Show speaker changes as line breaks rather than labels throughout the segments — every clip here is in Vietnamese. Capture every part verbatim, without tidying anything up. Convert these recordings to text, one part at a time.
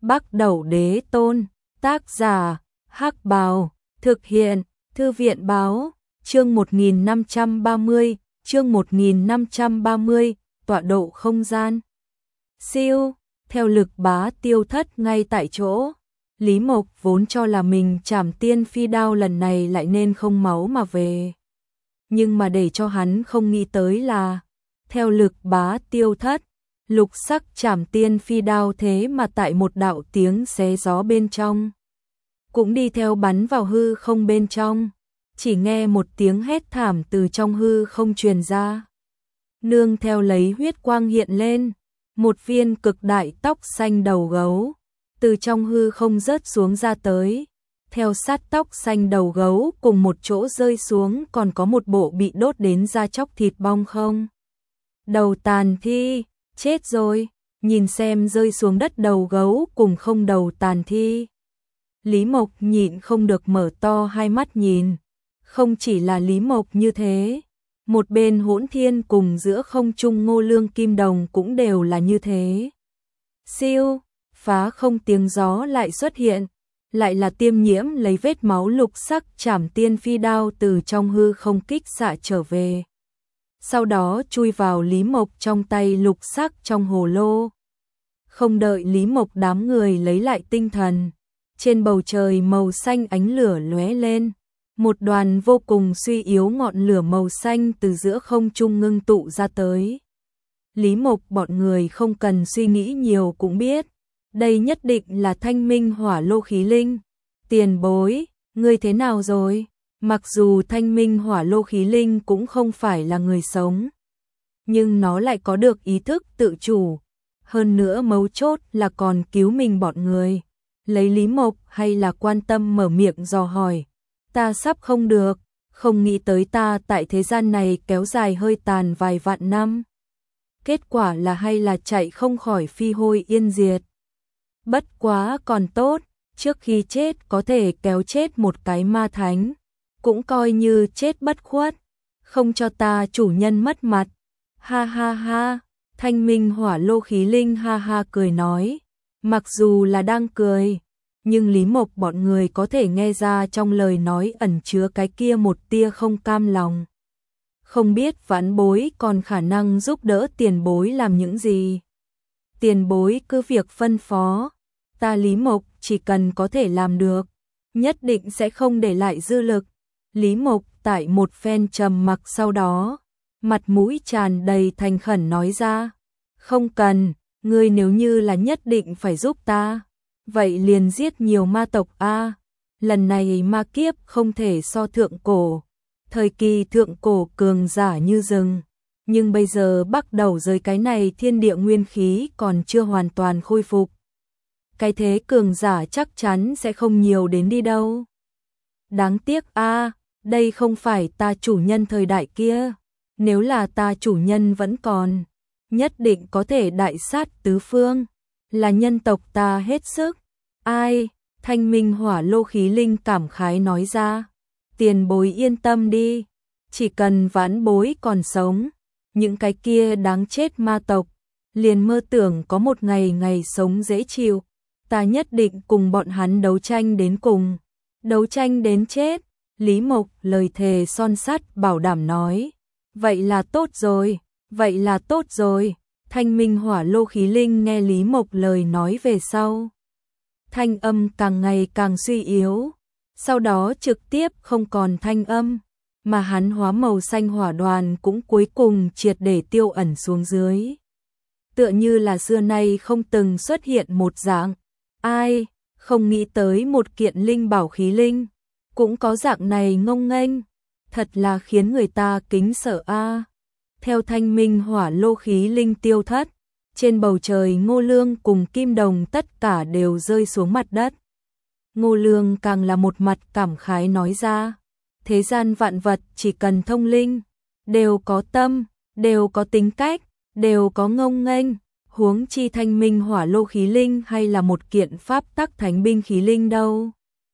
Bắc Đẩu Đế Tôn, tác giả, Hắc Bào, thực hiện, Thư viện báo, chương một nghìn năm trăm ba mươi, chương một nghìn năm trăm ba mươi, tọa độ không gian. Siêu, theo lực bá tiêu thất ngay tại chỗ. Lý Mộc vốn cho là mình trảm tiên phi đao lần này lại nên không máu mà về. Nhưng mà để cho hắn không nghĩ tới là, theo lực bá tiêu thất, lục sắc trảm tiên phi đao thế mà tại một đạo tiếng xé gió bên trong, cũng đi theo bắn vào hư không bên trong. Chỉ nghe một tiếng hét thảm từ trong hư không truyền ra. Nương theo lấy huyết quang hiện lên, một viên cực đại tóc xanh đầu gấu từ trong hư không rớt xuống ra tới. Theo sát tóc xanh đầu gấu cùng một chỗ rơi xuống còn có một bộ bị đốt đến da chóc thịt bong không. Đầu tàn thi, chết rồi, nhìn xem rơi xuống đất đầu gấu cùng không đầu tàn thi. Lý Mộc nhịn không được mở to hai mắt nhìn. Không chỉ là Lý Mộc như thế, một bên Hỗn Thiên cùng giữa không trung Ngô Lương Kim Đồng cũng đều là như thế. Siêu, phá không tiếng gió lại xuất hiện, lại là Tiêm Nhiễm lấy vết máu lục sắc trảm tiên phi đao từ trong hư không kích xạ trở về. Sau đó chui vào Lý Mộc trong tay lục sắc trong hồ lô. Không đợi Lý Mộc đám người lấy lại tinh thần, trên bầu trời màu xanh ánh lửa lóe lên. Một đoàn vô cùng suy yếu ngọn lửa màu xanh từ giữa không trung ngưng tụ ra tới. Lý Mộc bọn người không cần suy nghĩ nhiều cũng biết, đây nhất định là Thanh Minh Hỏa Lô Khí Linh. Tiền bối, ngươi thế nào rồi? Mặc dù Thanh Minh Hỏa Lô Khí Linh cũng không phải là người sống, nhưng nó lại có được ý thức tự chủ. Hơn nữa mấu chốt là còn cứu mình bọn người. Lấy Lý Mộc hay là quan tâm mở miệng dò hỏi. Ta sắp không được, không nghĩ tới ta tại thế gian này kéo dài hơi tàn vài vạn năm. Kết quả là hay là chạy không khỏi phi hôi yên diệt. Bất quá còn tốt, trước khi chết có thể kéo chết một cái ma thánh, cũng coi như chết bất khuất, không cho ta chủ nhân mất mặt. Ha ha ha, Thanh Minh Hỏa Lô Khí Linh ha ha cười nói, mặc dù là đang cười, nhưng Lý Mộc bọn người có thể nghe ra trong lời nói ẩn chứa cái kia một tia không cam lòng. Không biết vãn bối còn khả năng giúp đỡ tiền bối làm những gì. Tiền bối cứ việc phân phó, ta Lý Mộc chỉ cần có thể làm được, nhất định sẽ không để lại dư lực. Lý Mộc tại một phen trầm mặc sau đó, mặt mũi tràn đầy thành khẩn nói ra, không cần, ngươi nếu như là nhất định phải giúp ta, vậy liền giết nhiều ma tộc a. Lần này ma kiếp không thể so thượng cổ, thời kỳ thượng cổ cường giả như rừng, nhưng bây giờ bắt đầu rời cái này thiên địa nguyên khí còn chưa hoàn toàn khôi phục. Cái thế cường giả chắc chắn sẽ không nhiều đến đi đâu. Đáng tiếc a, đây không phải ta chủ nhân thời đại kia, nếu là ta chủ nhân vẫn còn, nhất định có thể đại sát tứ phương, là nhân tộc ta hết sức. Ai? Thanh Minh Hỏa Lô Khí Linh cảm khái nói ra, tiền bối yên tâm đi, chỉ cần vãn bối còn sống, những cái kia đáng chết ma tộc liền mơ tưởng có một ngày ngày sống dễ chịu, ta nhất định cùng bọn hắn đấu tranh đến cùng, đấu tranh đến chết. Lý Mộc lời thề son sắt bảo đảm nói, vậy là tốt rồi, vậy là tốt rồi. Thanh Minh Hỏa Lô Khí Linh nghe Lý Mộc lời nói về sau, thanh âm càng ngày càng suy yếu, sau đó trực tiếp không còn thanh âm, mà hắn hóa màu xanh hỏa đoàn cũng cuối cùng triệt để tiêu ẩn xuống dưới. Tựa như là xưa nay không từng xuất hiện một dạng, ai không nghĩ tới một kiện linh bảo khí linh, cũng có dạng này ngông nghênh, thật là khiến người ta kính sợ a. Theo Thanh Minh Hỏa Lô Khí Linh tiêu thất, trên bầu trời Ngô Lương cùng Kim Đồng tất cả đều rơi xuống mặt đất. Ngô Lương càng là một mặt cảm khái nói ra, thế gian vạn vật chỉ cần thông linh, đều có tâm, đều có tính cách, đều có ngông nghênh, huống chi Thanh Minh Hỏa Lô Khí Linh hay là một kiện pháp tắc thánh binh khí linh đâu.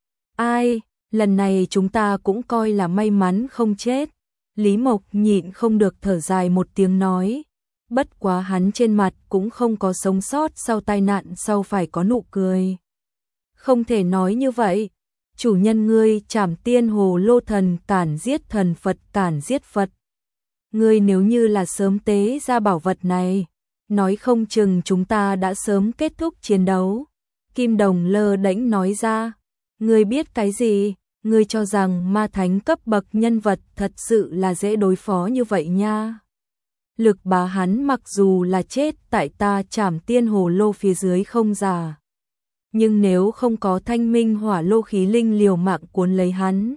Ai, lần này chúng ta cũng coi là may mắn không chết. Lý Mộc nhịn không được thở dài một tiếng nói, Bất quá hắn trên mặt cũng không có sống sót sau tai nạn sau phải có nụ cười. Không thể nói như vậy. Chủ nhân ngươi Trảm Tiên Hồ Lô thần cản giết thần Phật cản giết Phật. Ngươi nếu như là sớm tế ra bảo vật này, nói không chừng chúng ta đã sớm kết thúc chiến đấu. Kim Đồng lơ đễnh nói ra. Ngươi biết cái gì? Ngươi cho rằng ma thánh cấp bậc nhân vật thật sự là dễ đối phó như vậy nha. Lực bá hắn mặc dù là chết tại ta Trảm Tiên Hồ Lô phía dưới không giả. Nhưng nếu không có thanh minh hỏa lô khí linh liều mạng cuốn lấy hắn,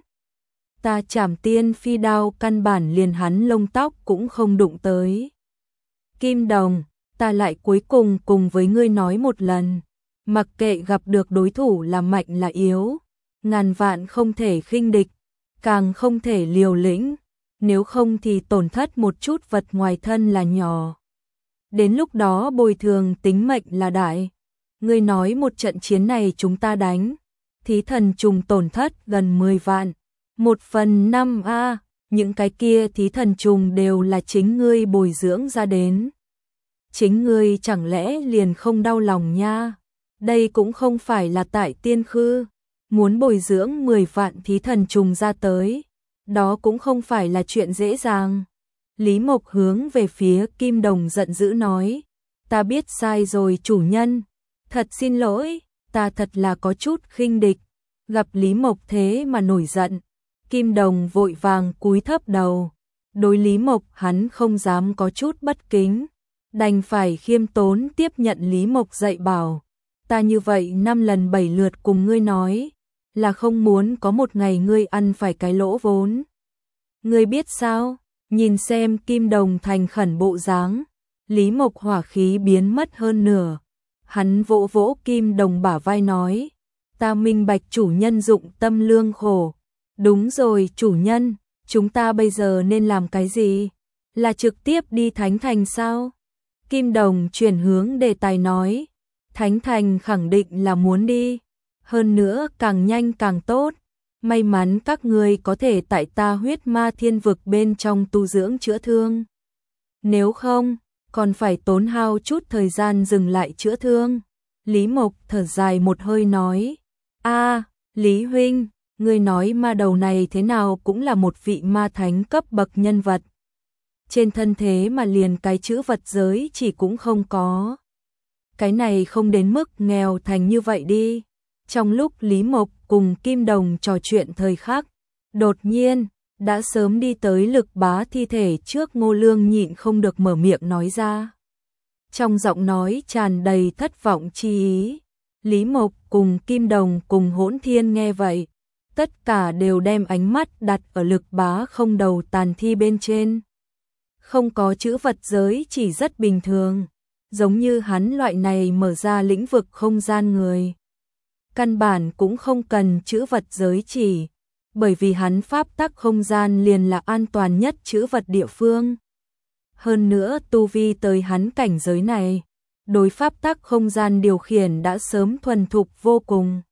ta Trảm Tiên phi đao căn bản liền hắn lông tóc cũng không đụng tới. Kim Đồng, ta lại cuối cùng cùng với ngươi nói một lần, mặc kệ gặp được đối thủ là mạnh là yếu, ngàn vạn không thể khinh địch, càng không thể liều lĩnh, nếu không thì tổn thất một chút vật ngoài thân là nhỏ. Đến lúc đó bồi thường tính mệnh là đại. Ngươi nói một trận chiến này chúng ta đánh, thí thần trùng tổn thất gần mười vạn, một phần năm a, những cái kia thí thần trùng đều là chính ngươi bồi dưỡng ra đến. Chính ngươi chẳng lẽ liền không đau lòng nha? Đây cũng không phải là tại tiên khư, muốn bồi dưỡng mười vạn thí thần trùng ra tới, đó cũng không phải là chuyện dễ dàng. Lý Mộc hướng về phía Kim Đồng giận dữ nói, ta biết sai rồi chủ nhân. Thật xin lỗi, ta thật là có chút khinh địch. Gặp Lý Mộc thế mà nổi giận, Kim Đồng vội vàng cúi thấp đầu. Đối Lý Mộc hắn không dám có chút bất kính, đành phải khiêm tốn tiếp nhận Lý Mộc dạy bảo. Ta như vậy năm lần bảy lượt cùng ngươi nói, là không muốn có một ngày ngươi ăn phải cái lỗ vốn. Ngươi biết sao, nhìn xem Kim Đồng thành khẩn bộ dáng, Lý Mộc hỏa khí biến mất hơn nửa. Hắn vỗ vỗ Kim Đồng bả vai nói, ta minh bạch chủ nhân dụng tâm lương khổ. Đúng rồi chủ nhân, chúng ta bây giờ nên làm cái gì? Là trực tiếp đi Thánh Thành sao? Kim Đồng chuyển hướng đề tài nói, Thánh Thành khẳng định là muốn đi, hơn nữa càng nhanh càng tốt. May mắn các ngươi có thể tại ta huyết ma thiên vực bên trong tu dưỡng chữa thương. Nếu không, còn phải tốn hao chút thời gian dừng lại chữa thương. Lý Mộc thở dài một hơi nói, a, Lý huynh, ngươi nói ma đầu này thế nào cũng là một vị ma thánh cấp bậc nhân vật. Trên thân thế mà liền cái chữ vật giới chỉ cũng không có. Cái này không đến mức nghèo thành như vậy đi. Trong lúc Lý Mộc cùng Kim Đồng trò chuyện thời khắc, đột nhiên, đã sớm đi tới Lực Bá thi thể trước, Ngô Lương nhịn không được mở miệng nói ra. Trong giọng nói tràn đầy thất vọng chi ý. Lý Mộc cùng Kim Đồng cùng Hỗn Thiên nghe vậy, tất cả đều đem ánh mắt đặt ở Lực Bá không đầu tàn thi bên trên. Không có chữ vật giới chỉ rất bình thường, giống như hắn loại này mở ra lĩnh vực không gian người. Căn bản cũng không cần chữ vật giới chỉ, bởi vì hắn pháp tắc không gian liền là an toàn nhất chữ vật địa phương. Hơn nữa tu vi tới hắn cảnh giới này, đối pháp tắc không gian điều khiển đã sớm thuần thục vô cùng.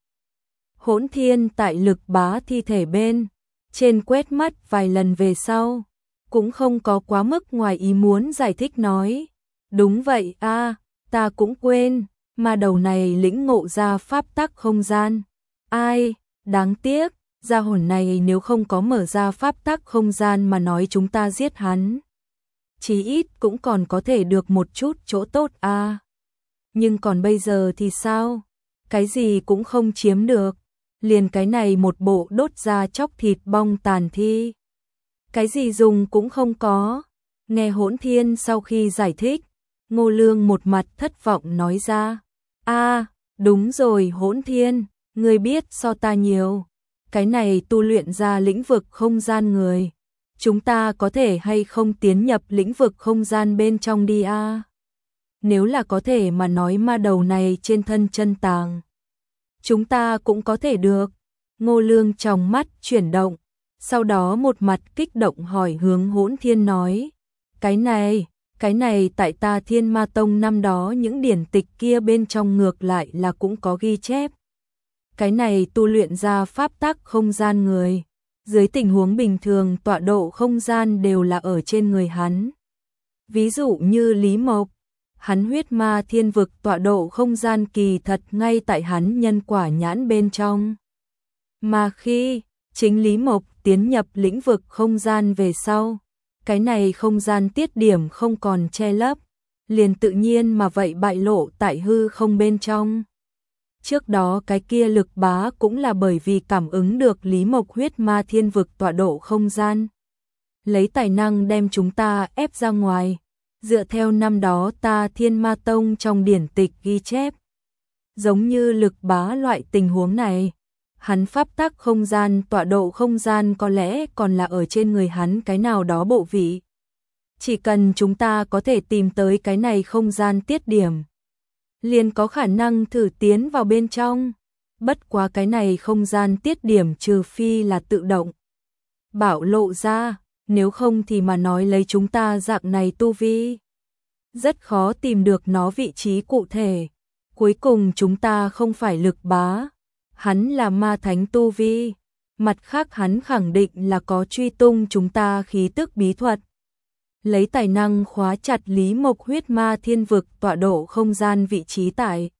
Hỗn Thiên tại Lực Bá thi thể bên trên quét mắt vài lần về sau, cũng không có quá mức ngoài ý muốn giải thích nói, đúng vậy a, ta cũng quên, mà đầu này lĩnh ngộ ra pháp tắc không gian. Ai, đáng tiếc, gia hồn này nếu không có mở ra pháp tắc không gian mà nói chúng ta giết hắn, chí ít cũng còn có thể được một chút chỗ tốt a. Nhưng còn bây giờ thì sao? Cái gì cũng không chiếm được, liền cái này một bộ đốt ra chóc thịt bong tàn thi. Cái gì dùng cũng không có. Nghe Hỗn Thiên sau khi giải thích, Ngô Lương một mặt thất vọng nói ra, a, đúng rồi Hỗn Thiên, ngươi biết so ta nhiều. Cái này tu luyện ra lĩnh vực không gian người, chúng ta có thể hay không tiến nhập lĩnh vực không gian bên trong đi a? Nếu là có thể mà nói ma đầu này trên thân chân tàng, chúng ta cũng có thể được. Ngô Lương trong mắt chuyển động, sau đó một mặt kích động hỏi hướng Hỗn Thiên nói, cái này, cái này tại ta Thiên Ma Tông năm đó những điển tịch kia bên trong ngược lại là cũng có ghi chép. Cái này tu luyện ra pháp tắc không gian người, dưới tình huống bình thường tọa độ không gian đều là ở trên người hắn. Ví dụ như Lý Mộc, hắn huyết ma thiên vực tọa độ không gian kỳ thật ngay tại hắn nhân quả nhãn bên trong. Mà khi chính Lý Mộc tiến nhập lĩnh vực không gian về sau, cái này không gian tiết điểm không còn che lấp, liền tự nhiên mà vậy bại lộ tại hư không bên trong. Trước đó cái kia Lực Bá cũng là bởi vì cảm ứng được Lý Mộc huyết ma thiên vực tọa độ không gian, lấy tài năng đem chúng ta ép ra ngoài. Dựa theo năm đó ta Thiên Ma Tông trong điển tịch ghi chép, giống như Lực Bá loại tình huống này, hắn pháp tắc không gian tọa độ không gian có lẽ còn là ở trên người hắn cái nào đó bộ vị. Chỉ cần chúng ta có thể tìm tới cái này không gian tiết điểm, liền có khả năng thử tiến vào bên trong. Bất quá cái này không gian tiết điểm trừ phi là tự động bảo lộ ra, nếu không thì mà nói lấy chúng ta dạng này tu vi, rất khó tìm được nó vị trí cụ thể. Cuối cùng chúng ta không phải Lực Bá, hắn là ma thánh tu vi, mặt khác hắn khẳng định là có truy tung chúng ta khí tức bí thuật, lấy tài năng khóa chặt Lý Mộc huyết ma thiên vực tọa độ không gian vị trí tại.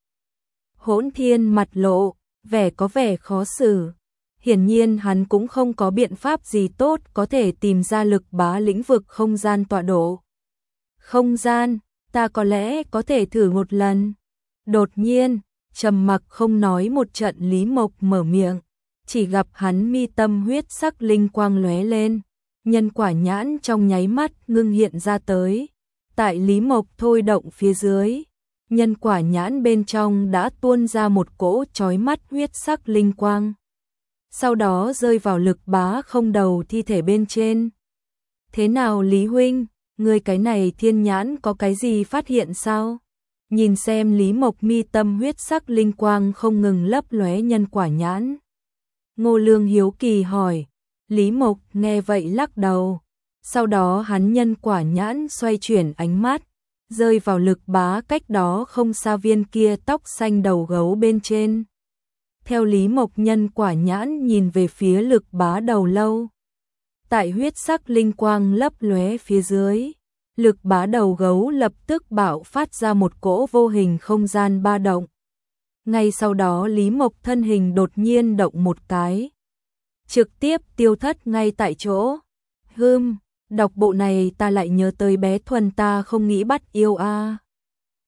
Hỗn Thiên mặt lộ, vẻ có vẻ khó xử. Hiển nhiên hắn cũng không có biện pháp gì tốt có thể tìm ra Lực Bá lĩnh vực không gian tọa độ. Không gian, ta có lẽ có thể thử một lần. Đột nhiên, trầm mặc không nói một trận Lý Mộc mở miệng, chỉ gặp hắn mi tâm huyết sắc linh quang lóe lên, nhân quả nhãn trong nháy mắt ngưng hiện ra tới. Tại Lý Mộc thôi động phía dưới, nhân quả nhãn bên trong đã tuôn ra một cỗ chói mắt huyết sắc linh quang, sau đó rơi vào Lực Bá không đầu thi thể bên trên. Thế nào Lý huynh, ngươi cái này thiên nhãn có cái gì phát hiện sao? Nhìn xem Lý Mộc mi tâm huyết sắc linh quang không ngừng lấp lóe nhân quả nhãn, Ngô Lương hiếu kỳ hỏi. Lý Mộc nghe vậy lắc đầu, sau đó hắn nhân quả nhãn xoay chuyển ánh mắt, rơi vào Lực Bá cách đó không xa viên kia tóc xanh đầu gấu bên trên. Theo Lý Mộc nhân quả nhãn nhìn về phía Lực Bá đầu lâu, tại huyết sắc linh quang lấp lóe phía dưới, Lực Bá đầu gấu lập tức bạo phát ra một cỗ vô hình không gian ba động. Ngay sau đó Lý Mộc thân hình đột nhiên động một cái, trực tiếp tiêu thất ngay tại chỗ. Hừm, đọc bộ này ta lại nhớ tới bé Thuần ta không nghĩ bắt yêu a. À.